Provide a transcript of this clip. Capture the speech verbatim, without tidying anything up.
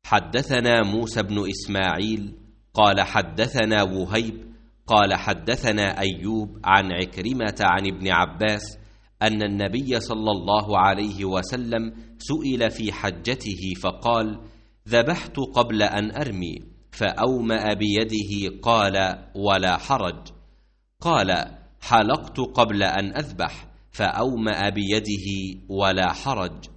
حدثنا موسى بن إسماعيل قال حدثنا وهيب قال حدثنا أيوب عن عكرمة عن ابن عباس أن النبي صلى الله عليه وسلم سئل في حجته فقال: ذبحت قبل أن أرمي، فأومأ بيده قال: ولا حرج. قال: حلقت قبل أن أذبح، فأومأ بيده ولا حرج.